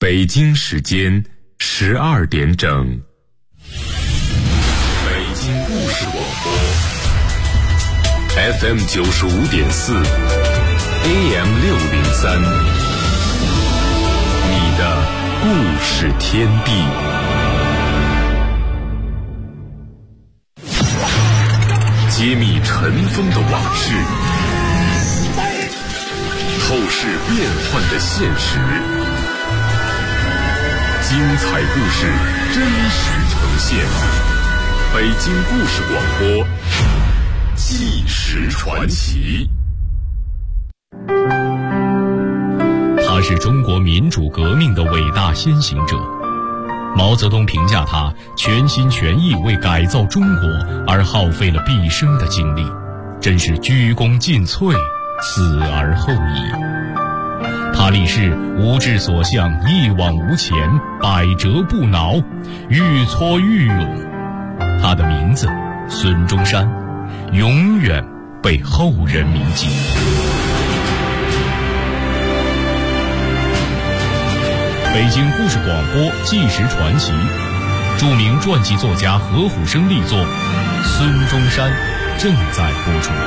北京时间12点整。北京故事广播 FM 95.4 AM 603，你的故事天地。揭秘尘封的往事，透视变幻的现实，精彩故事真实呈现。北京故事广播，纪实传奇。 他是中国民主革命的伟大先行者。毛泽东评价他全心全意为改造中国而耗费了毕生的精力，真是鞠躬尽瘁，死而后已。他立誓无志所向，一往无前，百折不挠，愈挫愈勇。他的名字孙中山，永远被后人铭记。北京故事广播纪实传奇，著名传记作家何虎生力作《孙中山》正在播出。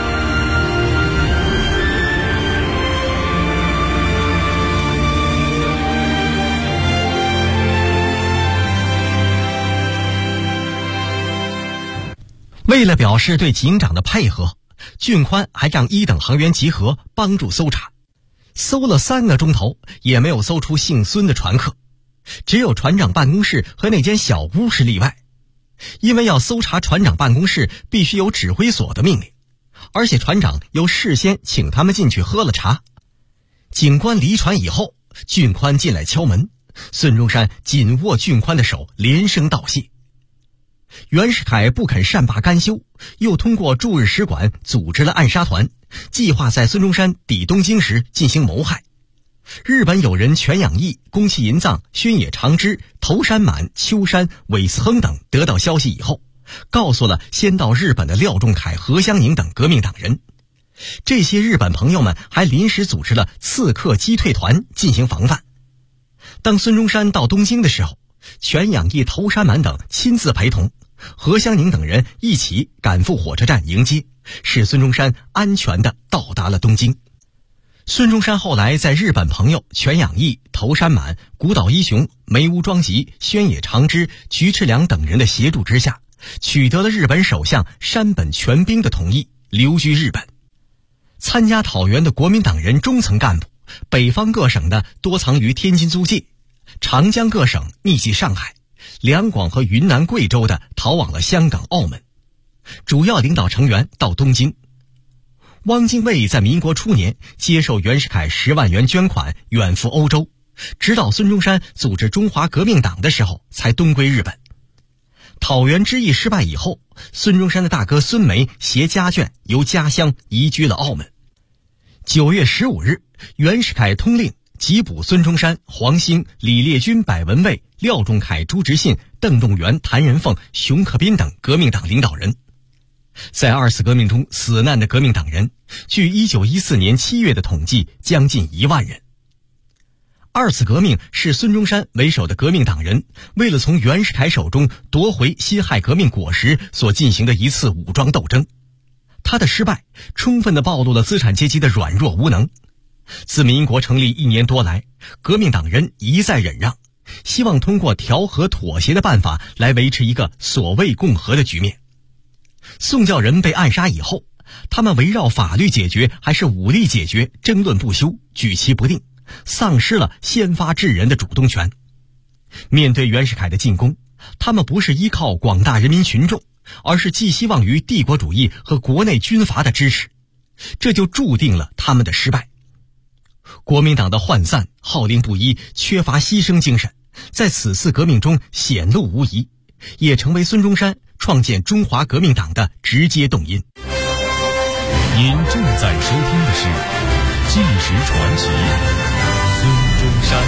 为了表示对警长的配合，俊宽还让一等航员集合帮助搜查。搜了3个钟头，也没有搜出姓孙的船客，只有船长办公室和那间小屋是例外。因为要搜查船长办公室必须有指挥所的命令，而且船长又事先请他们进去喝了茶。警官离船以后，俊宽进来敲门，孙中山紧握俊宽的手，连声道谢。袁世凯不肯善罢甘休，又通过驻日使馆组织了暗杀团，计划在孙中山抵东京时进行谋害。日本友人全养义、宫崎银藏、宣野长之、头山满、秋山、韦斯亨等得到消息以后，告诉了先到日本的廖仲恺、何香凝等革命党人。这些日本朋友们还临时组织了刺客击退团进行防范。当孙中山到东京的时候，全养义、头山满等亲自陪同，何香凝等人一起赶赴火车站迎接，使孙中山安全地到达了东京。孙中山后来在日本朋友全养义、头山满、古岛一雄、梅屋庄吉、宣野长之、菊池良等人的协助之下，取得了日本首相山本全兵的同意，留居日本。参加讨袁的国民党人中层干部，北方各省的多藏于天津租界，长江各省匿迹上海，两广和云南贵州的逃往了香港澳门。主要领导成员到东京。汪精卫在民国初年接受袁世凯10万元捐款，远赴欧洲，直到孙中山组织中华革命党的时候才东归日本。讨袁之役失败以后，孙中山的大哥孙梅携家眷由家乡移居了澳门。9月15日，袁世凯通令缉捕孙中山、黄兴、李烈钧、百文蔚、廖仲恺、朱执信、邓仲元、谭仁凤、熊克斌等革命党领导人。在2次革命中死难的革命党人，据1914年7月的统计，将近1万人。2次革命是孙中山为首的革命党人为了从袁世凯手中夺回辛亥革命果实所进行的一次武装斗争。他的失败充分地暴露了资产阶级的软弱无能。自民国成立1年多来，革命党人一再忍让，希望通过调和妥协的办法来维持一个所谓共和的局面。宋教仁被暗杀以后，他们围绕法律解决还是武力解决争论不休，举棋不定，丧失了先发制人的主动权。面对袁世凯的进攻，他们不是依靠广大人民群众，而是寄希望于帝国主义和国内军阀的支持，这就注定了他们的失败。国民党的涣散、号令不一、缺乏牺牲精神，在此次革命中显露无遗，也成为孙中山创建中华革命党的直接动因。 您正在收听的是《纪实传奇》孙中山。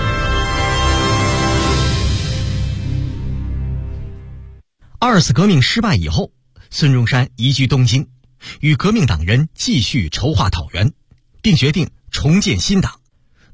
2次革命失败以后，孙中山移居东京，与革命党人继续筹划讨袁，并决定重建新党。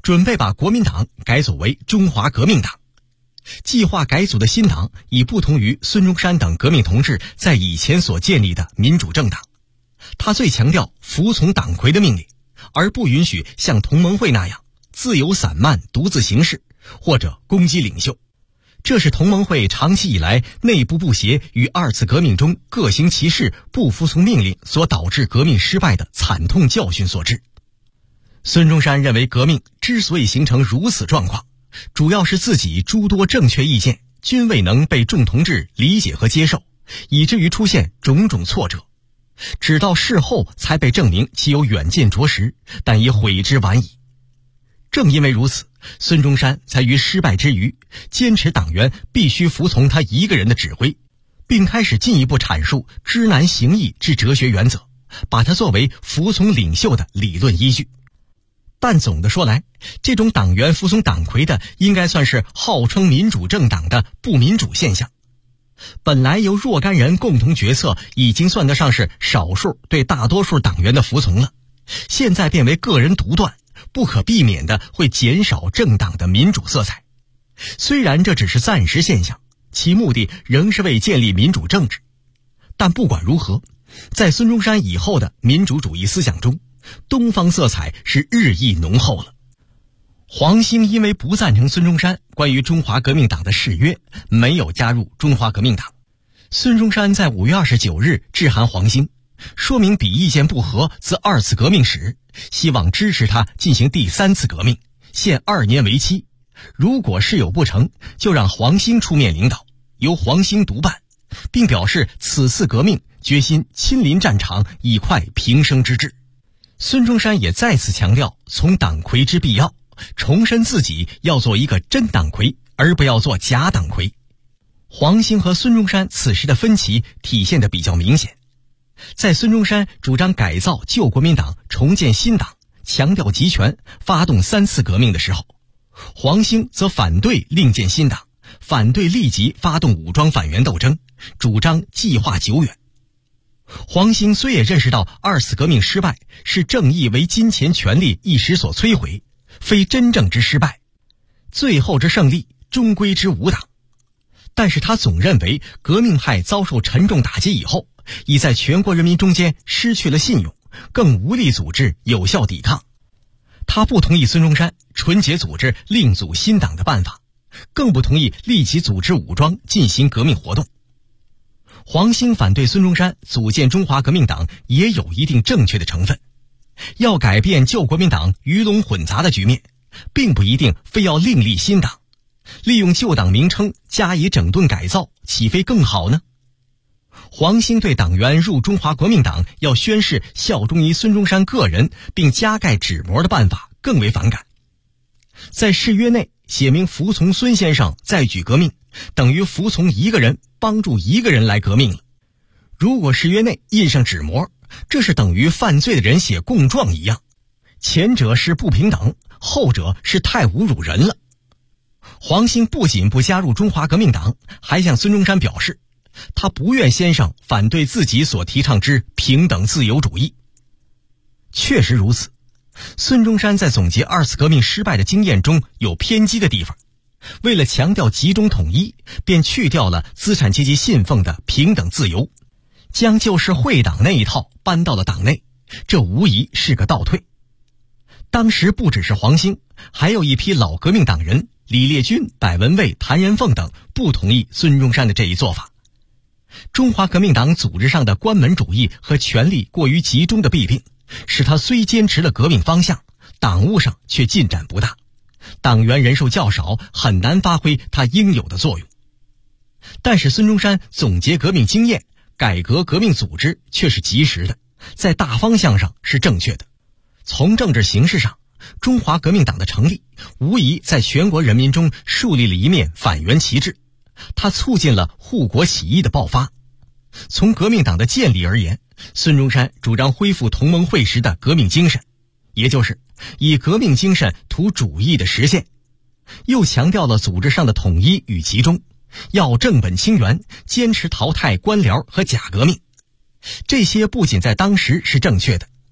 准备把国民党改组为中华革命党。计划改组的新党已不同于孙中山等革命同志在以前所建立的民主政党，他最强调服从党魁的命令，而不允许像同盟会那样自由散漫独自行事或者攻击领袖。这是同盟会长期以来内部不协与二次革命中各行其事不服从命令所导致革命失败的惨痛教训所致。孙中山认为革命之所以形成如此状况，主要是自己诸多正确意见均未能被众同志理解和接受，以至于出现种种挫折，直到事后才被证明其有远见卓识，但已悔之晚矣。正因为如此，孙中山才于失败之余坚持党员必须服从他一个人的指挥，并开始进一步阐述知难行易之哲学原则，把它作为服从领袖的理论依据。但总的说来，这种党员服从党魁的应该算是号称民主政党的不民主现象。本来由若干人共同决策已经算得上是少数对大多数党员的服从了，现在变为个人独断，不可避免的会减少政党的民主色彩。虽然这只是暂时现象，其目的仍是为建立民主政治，但不管如何，在孙中山以后的民主主义思想中，东方色彩是日益浓厚了。黄兴因为不赞成孙中山关于中华革命党的誓约，没有加入中华革命党。孙中山在5月29日致函黄兴，说明彼意见不合自二次革命始，希望支持他进行第3次革命，限2年为期。如果事有不成，就让黄兴出面领导，由黄兴督办，并表示此次革命决心亲临战场，以快平生之志。孙中山也再次强调从党魁之必要，重申自己要做一个真党魁，而不要做假党魁。黄兴和孙中山此时的分歧体现得比较明显。在孙中山主张改造旧国民党，重建新党，强调集权，发动3次革命的时候，黄兴则反对另建新党，反对立即发动武装反袁斗争，主张计划久远。黄兴虽也认识到2次革命失败是正义为金钱权力一时所摧毁，非真正之失败，最后之胜利终归之无党，但是他总认为革命派遭受沉重打击以后，已在全国人民中间失去了信用，更无力组织有效抵抗。他不同意孙中山纯洁组织另组新党的办法，更不同意立即组织武装进行革命活动。黄兴反对孙中山组建中华革命党也有一定正确的成分，要改变旧国民党鱼龙混杂的局面，并不一定非要另立新党，利用旧党名称加以整顿改造，岂非更好呢？黄兴对党员入中华革命党要宣誓效忠于孙中山个人并加盖纸模的办法更为反感。在誓约内写明服从孙先生再举革命，等于服从一个人，帮助一个人来革命了。如果誓约内印上纸模，这是等于犯罪的人写供状一样，前者是不平等，后者是太侮辱人了。黄兴不仅不加入中华革命党，还向孙中山表示他不愿先生反对自己所提倡之平等自由主义。确实如此，孙中山在总结2次革命失败的经验中有偏激的地方，为了强调集中统一，便去掉了资产阶级信奉的平等自由，将旧式会党那一套搬到了党内，这无疑是个倒退。当时不只是黄兴，还有一批老革命党人李烈钧、柏文蔚、谭延凤等不同意孙中山的这一做法。中华革命党组织上的关门主义和权力过于集中的弊病，使他虽坚持了革命方向，党务上却进展不大，党员人数较少，很难发挥他应有的作用。但是孙中山总结革命经验，改革革命组织却是及时的，在大方向上是正确的。从政治形势上，中华革命党的成立无疑在全国人民中树立了一面反袁旗帜，它促进了护国起义的爆发。从革命党的建立而言，孙中山主张恢复同盟会时的革命精神，也就是以革命精神图主义的实现，又强调了组织上的统一与集中，要正本清源，坚持淘汰官僚和假革命。这些不仅在当时是正确的，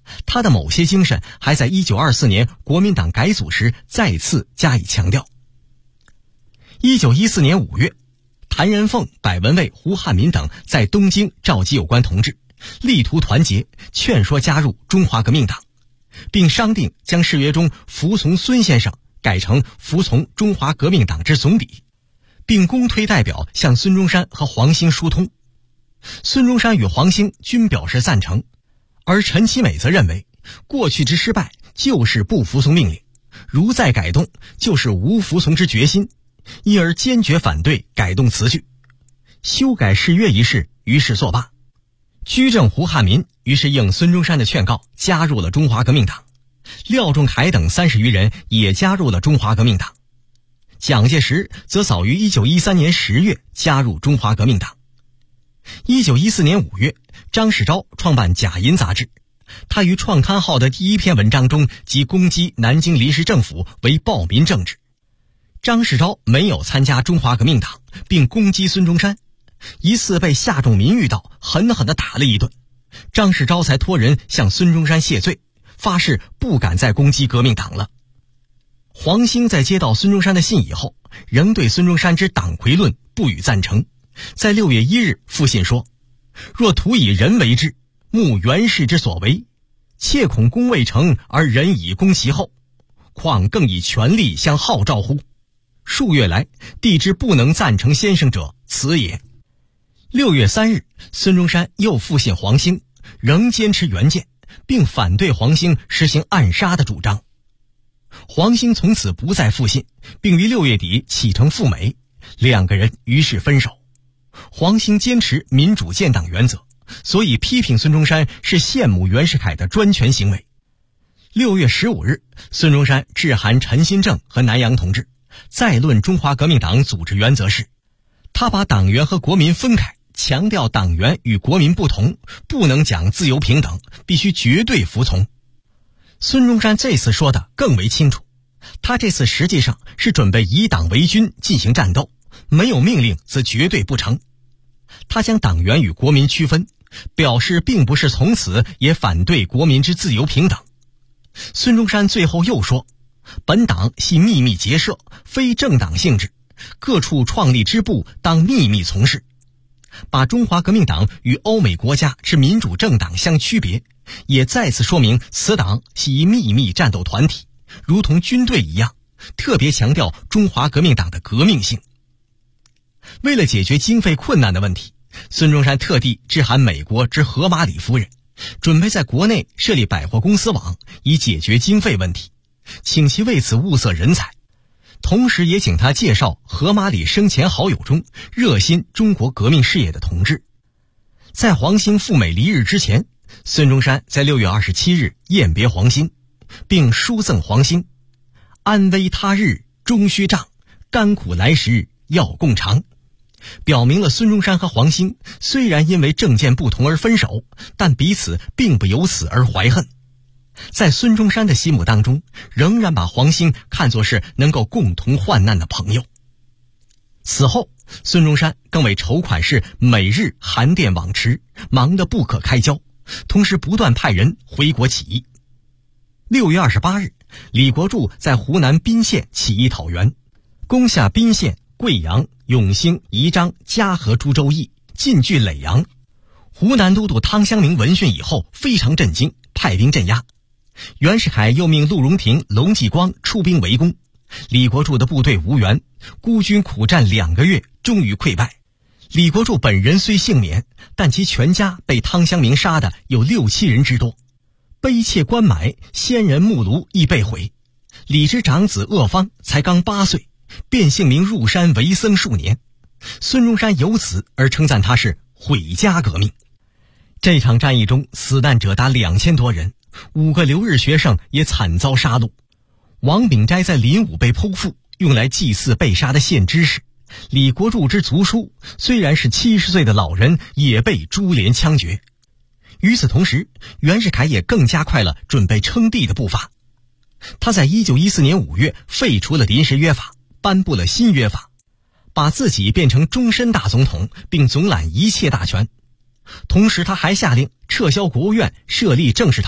他的某些精神还在1924年国民党改组时再次加以强调。1914年5月，谭仁凤、柏文蔚、胡汉民等在东京召集有关同志，力图团结，劝说加入中华革命党，并商定将誓约中服从孙先生改成服从中华革命党之总理，并公推代表向孙中山和黄兴疏通。孙中山与黄兴均表示赞成，而陈其美则认为过去之失败就是不服从命令，如再改动就是无服从之决心，因而坚决反对改动词句。修改誓约一事于是作罢。居正胡汉民于是应孙中山的劝告加入了中华革命党，廖仲恺等30余人也加入了中华革命党。蒋介石则早于1913年10月加入中华革命党。1914年5月，张世钊创办《假银》杂志，他于创刊号的第一篇文章中即攻击南京临时政府为暴民政治。张世钊没有参加中华革命党，并攻击孙中山，一次被下重民欲到，狠狠地打了一顿，张世钊才托人向孙中山谢罪，发誓不敢再攻击革命党了。黄兴在接到孙中山的信以后，仍对孙中山之党魁论不予赞成，在6月1日复信说：若徒以人为治，慕袁氏之所为，切恐功未成而人以攻其后，况更以权力相号召乎？数月来，帝之不能赞成先生者，此也。6月3日，孙中山又复信黄兴，仍坚持原见，并反对黄兴实行暗杀的主张。黄兴从此不再复信，并于6月底启程赴美，两个人于是分手。黄兴坚持民主建党原则，所以批评孙中山是羡慕袁世凯的专权行为。6月15日，孙中山致函陈新正和南洋同志，再论中华革命党组织原则时，他把党员和国民分开，强调党员与国民不同，不能讲自由平等，必须绝对服从。孙中山这次说的更为清楚，他这次实际上是准备以党为军进行战斗，没有命令则绝对不成。他将党员与国民区分，表示并不是从此也反对国民之自由平等。孙中山最后又说，本党系秘密结社，非政党性质，各处创立支部当秘密从事，把中华革命党与欧美国家之民主政党相区别，也再次说明此党系一秘密战斗团体，如同军队一样，特别强调中华革命党的革命性。为了解决经费困难的问题，孙中山特地致函美国之荷马里夫人，准备在国内设立百货公司网，以解决经费问题，请其为此物色人才，同时也请他介绍荷马里生前好友中热心中国革命事业的同志。在黄兴赴美离日之前，孙中山在6月27日雁别黄兴，并书赠黄兴：安危他日终须仗，甘苦来时要共尝，表明了孙中山和黄兴虽然因为政见不同而分手，但彼此并不由此而怀恨。在孙中山的心目当中，仍然把黄兴看作是能够共同患难的朋友。此后，孙中山更为筹款事每日函电往迟，忙得不可开交，同时不断派人回国起义。6月28日，李国柱在湖南彬县起义讨袁，攻下彬县、贵阳、永兴、宜章、嘉禾诸州邑，进据耒阳。湖南都督汤湘明闻讯以后非常震惊，派兵镇压。袁世凯又命陆荣廷、龙继光出兵围攻，李国柱的部队无援，孤军苦战2个月，终于溃败。李国柱本人虽幸免，但其全家被汤湘明杀的有6、7人之多，卑妾官买、先人木庐亦被毁。李之长子鄂方才刚8岁，便姓名入山为僧数年。孙中山由此而称赞他是毁家革命。这场战役中死难者达2000多人，5个留日学生也惨遭杀戮。王秉斋在临武被剖腹，用来祭祀被杀的县知识。李国柱之族叔虽然是70岁的老人，也被株连枪决。与此同时，袁世凯也更加快了准备称帝的步伐。他在1914年5月废除了临时约法，颁布了新约法，把自己变成终身大总统，并总揽一切大权。同时他还下令撤销国务院，设立政事堂，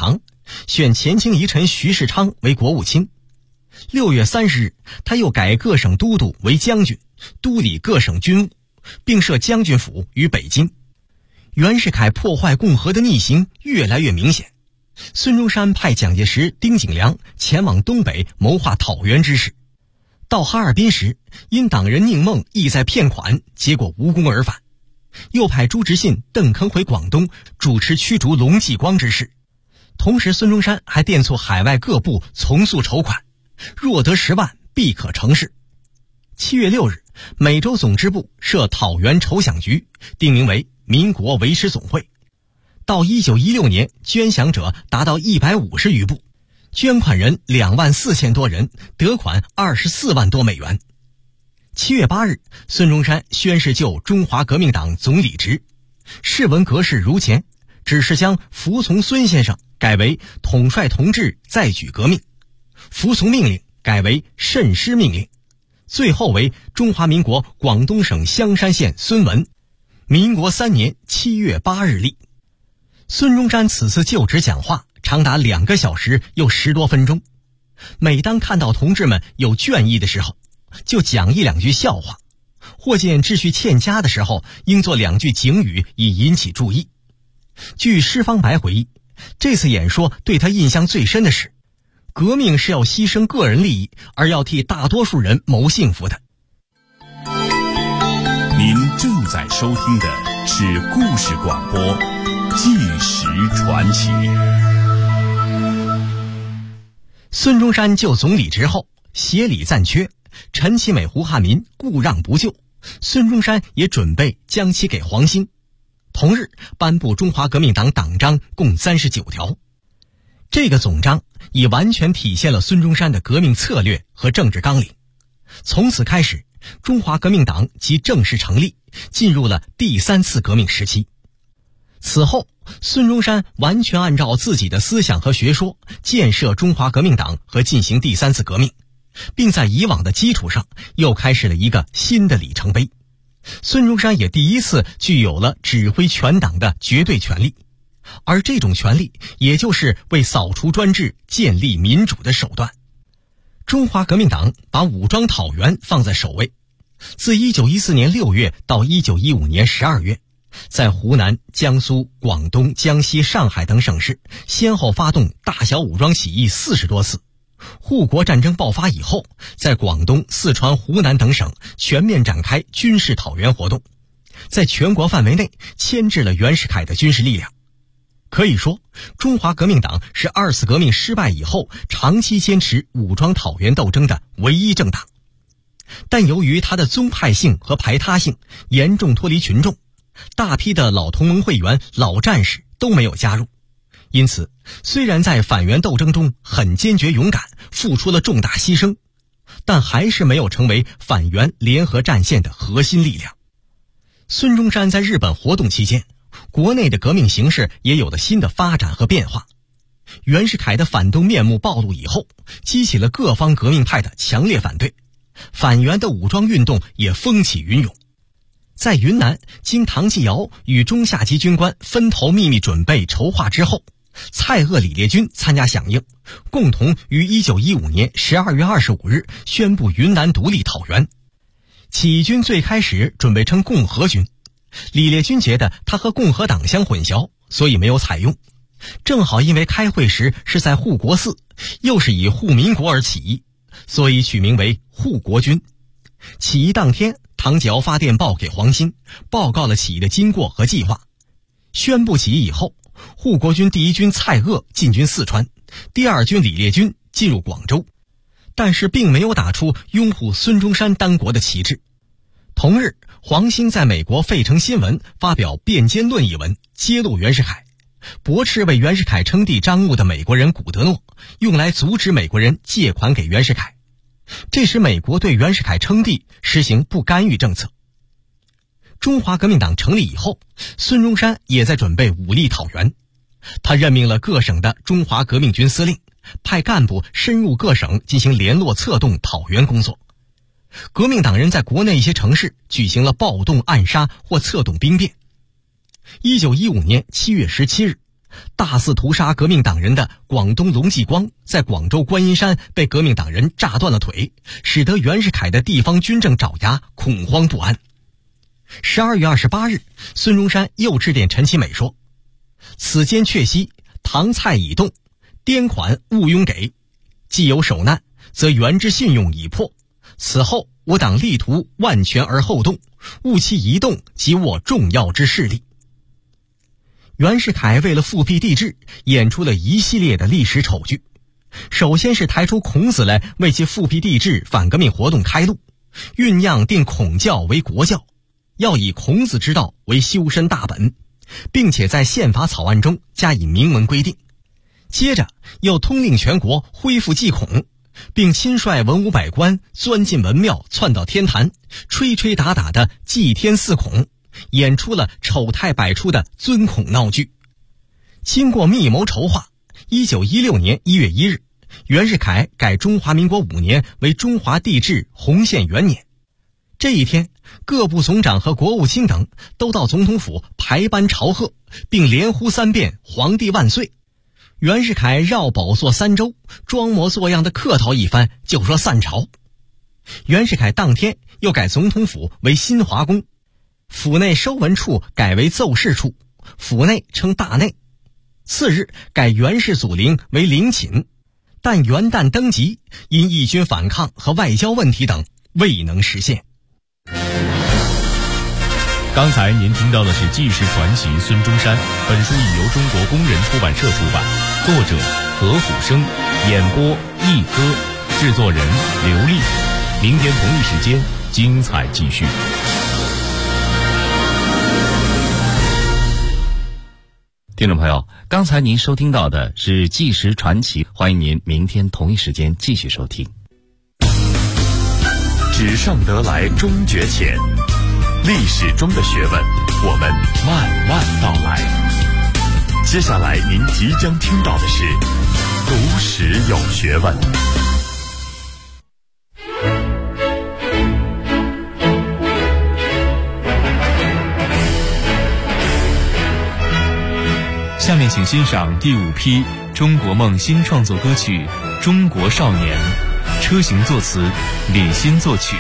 选前清遗臣徐世昌为国务卿。6月30日，他又改各省都督为将军，督理各省军务，并设将军府于北京。袁世凯破坏共和的逆行越来越明显。孙中山派蒋介石、丁景良前往东北谋划讨袁之事。到哈尔滨时，因党人宁梦意在骗款，结果无功而返。又派朱执信、邓坑回广东主持驱逐龙继光之事。同时，孙中山还电促海外各部从速筹款，若得10万，必可成事。7月6日，美洲总支部设讨袁筹饷局，定名为民国维持总会。到1916年，捐饷者达到150余部，捐款人24000多人，得款24万多美元。7月8日，孙中山宣誓就中华革命党总理职，誓文格式如前，只是将服从孙先生改为统帅同志再举革命，服从命令改为慎施命令，最后为中华民国广东省香山县孙文，民国3年7月8日立。孙中山此次就职讲话长达2个小时又10多分钟，每当看到同志们有倦意的时候，就讲1-2句笑话，或见秩序欠佳的时候，应做2句警语以引起注意。据施方白回忆，这次演说对他印象最深的是，革命是要牺牲个人利益，而要替大多数人谋幸福的。 您正在收听的是故事广播《纪实传奇》。 孙中山就总理职后，协理暂缺，陈其美、胡汉民故让不就，孙中山也准备将其给黄兴。同日颁布中华革命党党章共39条。这个总章已完全体现了孙中山的革命策略和政治纲领。从此开始，中华革命党即正式成立，进入了第3次革命时期。此后，孙中山完全按照自己的思想和学说建设中华革命党和进行第3次革命，并在以往的基础上又开始了一个新的里程碑。孙中山也第一次具有了指挥全党的绝对权力，而这种权力也就是为扫除专制、建立民主的手段。中华革命党把武装讨袁放在首位，自1914年6月到1915年12月，在湖南、江苏、广东、江西、上海等省市先后发动大小武装起义40多次。护国战争爆发以后，在广东、四川、湖南等省全面展开军事讨袁活动，在全国范围内牵制了袁世凯的军事力量。可以说，中华革命党是2次革命失败以后长期坚持武装讨袁斗争的唯一政党。但由于它的宗派性和排他性严重脱离群众，大批的老同盟会员、老战士都没有加入。因此，虽然在反袁斗争中很坚决勇敢，付出了重大牺牲，但还是没有成为反袁联合战线的核心力量。孙中山在日本活动期间，国内的革命形势也有了新的发展和变化。袁世凯的反动面目暴露以后，激起了各方革命派的强烈反对，反袁的武装运动也风起云涌。在云南，经唐继尧与中下级军官分头秘密准备筹划之后，蔡锷、李烈钧参加响应，共同于1915年12月25日宣布云南独立讨袁。起义军最开始准备称共和军，李烈钧觉得他和共和党相混淆，所以没有采用。正好因为开会时是在护国寺，又是以护民国而起义，所以取名为护国军。起义当天，唐继尧发电报给黄兴，报告了起义的经过和计划。宣布起义以后，护国军第1军蔡锷进军四川，第2军李烈钧进入广州，但是并没有打出拥护孙中山当国的旗帜。同日，黄兴在美国费城新闻发表《辩奸论》一文，揭露袁世凯，驳斥为袁世凯称帝张目的美国人古德诺，用来阻止美国人借款给袁世凯。这使美国对袁世凯称帝实行不干预政策。中华革命党成立以后，孙中山也在准备武力讨袁。他任命了各省的中华革命军司令，派干部深入各省进行联络策动讨袁工作。革命党人在国内一些城市举行了暴动、暗杀或策动兵变。1915年7月17日， 大肆屠杀革命党人的广东龙继光在广州观音山被革命党人炸断了腿，使得袁世凯的地方军政爪牙恐慌不安。12月28日，孙中山又致电陈其美说：此间确悉唐蔡已动，颠款勿庸给，既有守难，则袁之信用已破，此后我党力图万全而后动，务其一动即握重要之势力。袁世凯为了复辟帝制，演出了一系列的历史丑剧。首先是抬出孔子来为其复辟帝制反革命活动开路，酝酿定孔教为国教，要以孔子之道为修身大本，并且在宪法草案中加以明文规定。接着又通令全国恢复祭孔，并亲率文武百官钻进文庙，窜到天坛，吹吹打打的祭天祀孔，演出了丑态百出的尊孔闹剧。经过密谋筹划，1916年1月1日，袁世凯改中华民国5年为中华帝制洪宪元年。这一天，各部总长和国务卿等都到总统府排班朝贺，并连呼3遍皇帝万岁。袁世凯绕宝座3周，装模作样的客套一番，就说散朝。袁世凯当天又改总统府为新华宫，府内收文处改为奏事处，府内称大内。次日改袁氏祖陵为陵寝，但元旦登基因义军反抗和外交问题等未能实现。 刚才您听到的是纪实传奇孙中山，本书已由中国工人出版社出版，作者何虎生，演播一哥，制作人刘丽。明天同一时间精彩继续。 听众朋友，刚才您收听到的是纪实传奇，欢迎您明天同一时间继续收听。 纸上得来终觉浅，历史中的学问，我们慢慢道来。接下来您即将听到的是读史有学问。 下面请欣赏第5批中国梦新创作歌曲《中国少年》，车行作词，李欣作曲。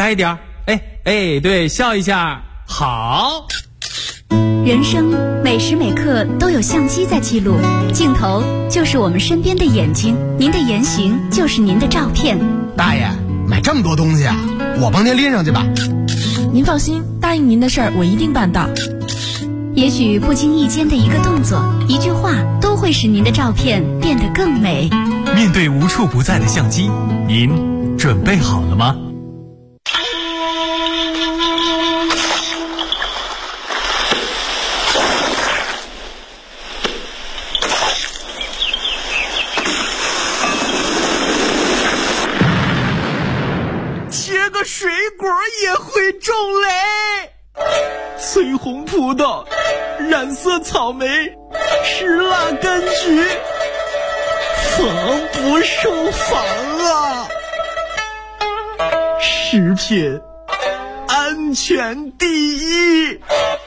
嗨一点，对，笑一下，好。 人生每时每刻都有相机在记录，镜头就是我们身边的眼睛，您的言行就是您的照片。 大爷，买这么多东西啊，我帮您拎上去吧。 您放心，答应您的事儿我一定办到。 也许不经意间的一个动作、一句话，都会使您的照片变得更美。 面对无处不在的相机，您准备好了吗？ 切个水果也会中雷，翠红葡萄，染色草莓，石蜡柑橘，防不胜防啊！食品安全第一。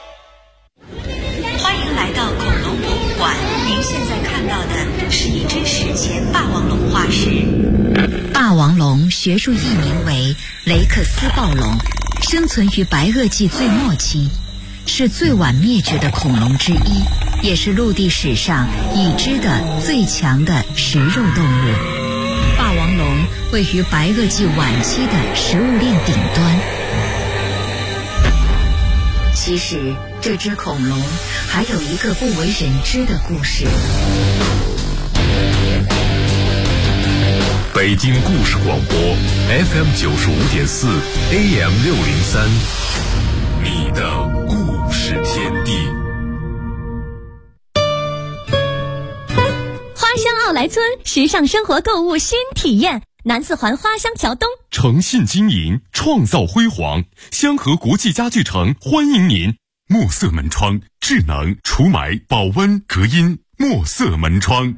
欢迎来到恐龙博物馆，您现在看到的是一只史前霸王龙化石。霸王龙学术译名为雷克斯暴龙，生存于白垩纪最末期，是最晚灭绝的恐龙之一，也是陆地史上已知的最强的食肉动物。霸王龙位于白垩纪晚期的食物链顶端。其实这只恐龙还有一个不为人知的故事。 北京故事广播 FM 95.4 AM 603，你的故事天地。 花乡奥莱村时尚生活购物新体验，南四环花乡桥东， 诚信经营，创造辉煌。香河国际家具城欢迎您。墨色门窗，智能除霾、保温、隔音，墨色门窗。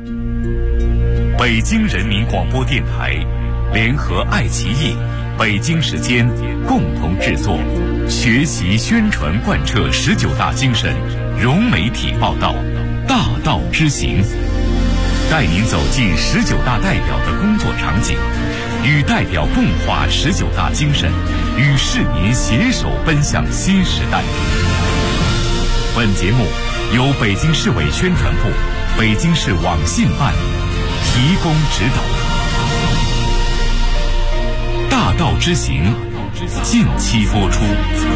北京人民广播电台联合爱奇艺、北京时间共同制作，学习宣传贯彻19大精神，融媒体报道，大道之行，带您走进19大代表的工作场景，与代表共话19大精神，与市民携手奔向新时代。本节目由北京市委宣传部、北京市网信办提供指导。大道之行，近期播出。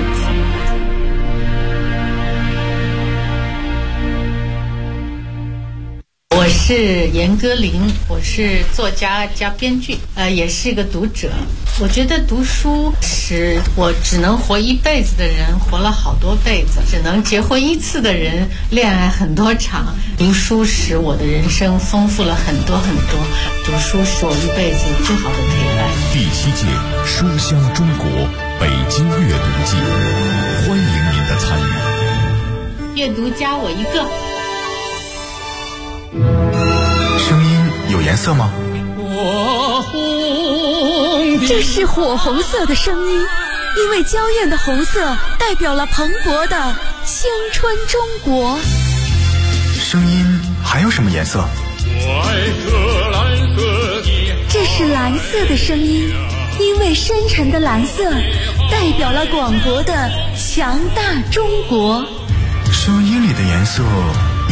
我是严歌苓，我是作家加编剧，也是一个读者。我觉得读书使我只能活一辈子的人活了好多辈子，只能结婚一次的人恋爱很多场。读书使我的人生丰富了很多很多，读书是我一辈子最好的陪伴。 第7届书香中国北京阅读季，欢迎您的参与。 阅读加我一个。 声音有颜色吗？ 这是火红色的声音，因为娇艳的红色代表了蓬勃的青春中国。 声音还有什么颜色？ 这是蓝色的声音，因为深沉的蓝色代表了广博的强大中国。 声音里的颜色